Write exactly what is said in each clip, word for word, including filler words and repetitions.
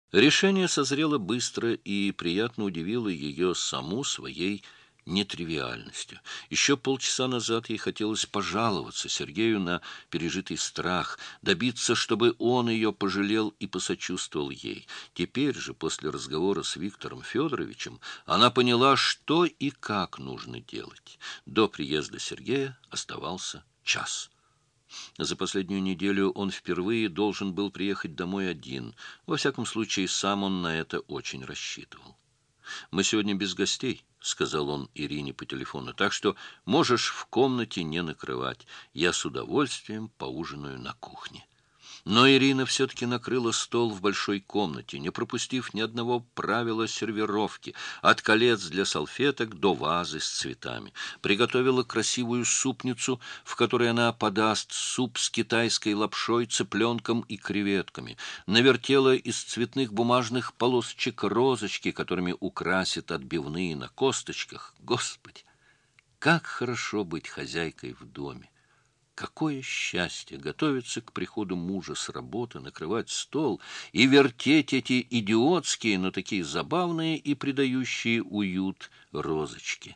Решение созрело быстро и приятно удивило ее саму своей нетривиальностью. Еще полчаса назад ей хотелось пожаловаться Сергею на пережитый страх, добиться, чтобы он ее пожалел и посочувствовал ей. Теперь же, после разговора с Виктором Федоровичем, она поняла, что и как нужно делать. До приезда Сергея оставался час. За последнюю неделю он впервые должен был приехать домой один. Во всяком случае, сам он на это очень рассчитывал. «Мы сегодня без гостей», — сказал он Ирине по телефону, «так что можешь в комнате не накрывать. Я с удовольствием поужинаю на кухне». Но Ирина все-таки накрыла стол в большой комнате, не пропустив ни одного правила сервировки, от колец для салфеток до вазы с цветами. Приготовила красивую супницу, в которой она подаст суп с китайской лапшой, цыпленком и креветками. Навертела из цветных бумажных полосочек розочки, которыми украсит отбивные на косточках. Господи, как хорошо быть хозяйкой в доме! Какое счастье готовиться к приходу мужа с работы, накрывать стол и вертеть эти идиотские, но такие забавные и придающие уют розочки.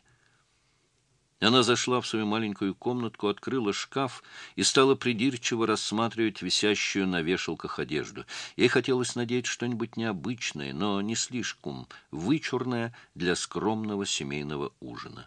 Она зашла в свою маленькую комнатку, открыла шкаф и стала придирчиво рассматривать висящую на вешалках одежду. Ей хотелось надеть что-нибудь необычное, но не слишком вычурное для скромного семейного ужина.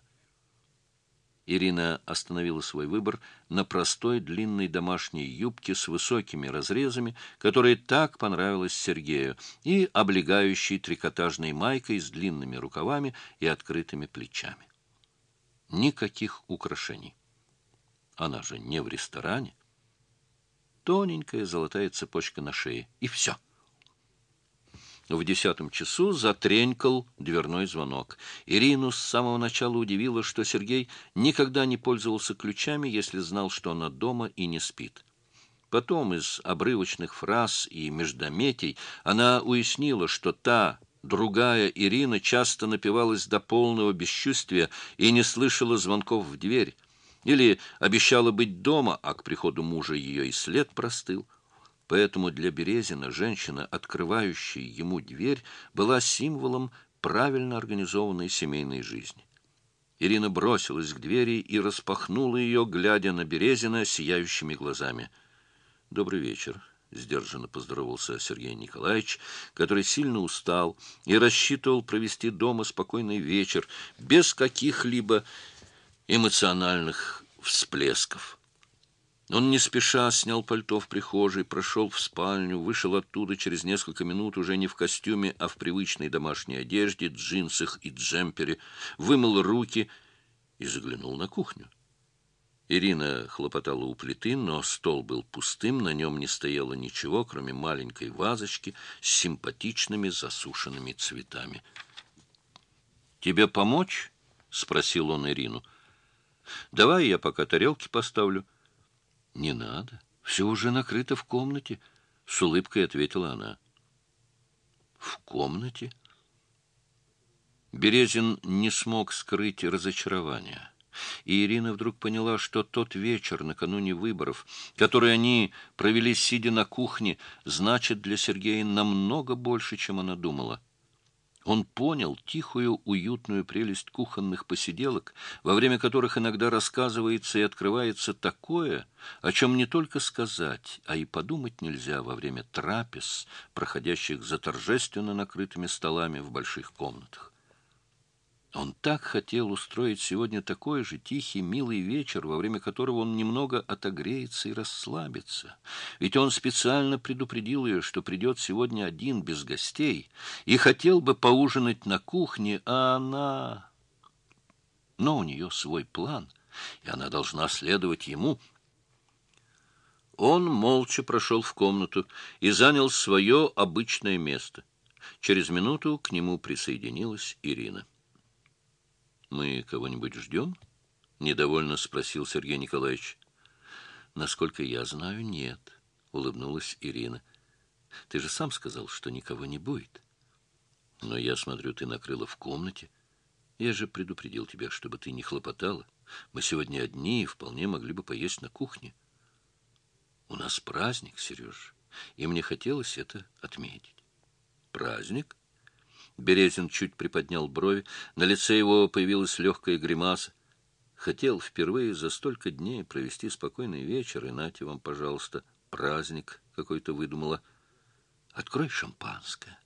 Ирина остановила свой выбор на простой длинной домашней юбке с высокими разрезами, которая так понравилась Сергею, и облегающей трикотажной майкой с длинными рукавами и открытыми плечами. Никаких украшений. Она же не в ресторане. Тоненькая золотая цепочка на шее, и все. В десятом часу затренькал дверной звонок. Ирину с самого начала удивило, что Сергей никогда не пользовался ключами, если знал, что она дома и не спит. Потом из обрывочных фраз и междометий она уяснила, что та, другая Ирина часто напивалась до полного бесчувствия и не слышала звонков в дверь, или обещала быть дома, а к приходу мужа ее и след простыл. Поэтому для Березина женщина, открывающая ему дверь, была символом правильно организованной семейной жизни. Ирина бросилась к двери и распахнула ее, глядя на Березина сияющими глазами. «Добрый вечер», — сдержанно поздоровался Сергей Николаевич, который сильно устал и рассчитывал провести дома спокойный вечер без каких-либо эмоциональных всплесков. Он не спеша снял пальто в прихожей, прошел в спальню, вышел оттуда через несколько минут уже не в костюме, а в привычной домашней одежде, джинсах и джемпере, вымыл руки и заглянул на кухню. Ирина хлопотала у плиты, но стол был пустым, на нем не стояло ничего, кроме маленькой вазочки с симпатичными засушенными цветами. «Тебе помочь?» — спросил он Ирину. «Давай я пока тарелки поставлю». «Не надо, все уже накрыто в комнате», — с улыбкой ответила она. «В комнате?» Березин не смог скрыть разочарования. И Ирина вдруг поняла, что тот вечер накануне выборов, который они провели, сидя на кухне, значит для Сергея намного больше, чем она думала. Он понял тихую, уютную прелесть кухонных посиделок, во время которых иногда рассказывается и открывается такое, о чем не только сказать, а и подумать нельзя во время трапез, проходящих за торжественно накрытыми столами в больших комнатах. Он так хотел устроить сегодня такой же тихий, милый вечер, во время которого он немного отогреется и расслабится. Ведь он специально предупредил ее, что придет сегодня один, без гостей, и хотел бы поужинать на кухне, а она... Но у нее свой план, и она должна следовать ему. Он молча прошел в комнату и занял свое обычное место. Через минуту к нему присоединилась Ирина. «Мы кого-нибудь ждем?» — недовольно спросил Сергей Николаевич. «Насколько я знаю, нет», — улыбнулась Ирина. «Ты же сам сказал, что никого не будет». «Но я смотрю, ты накрыла в комнате. Я же предупредил тебя, чтобы ты не хлопотала. Мы сегодня одни и вполне могли бы поесть на кухне. У нас праздник, Сереж, и мне хотелось это отметить». праздник?» Березин чуть приподнял брови, на лице его появилась легкая гримаса. Хотел впервые за столько дней провести спокойный вечер, и нате вам, пожалуйста, праздник какой-то выдумала. Открой шампанское.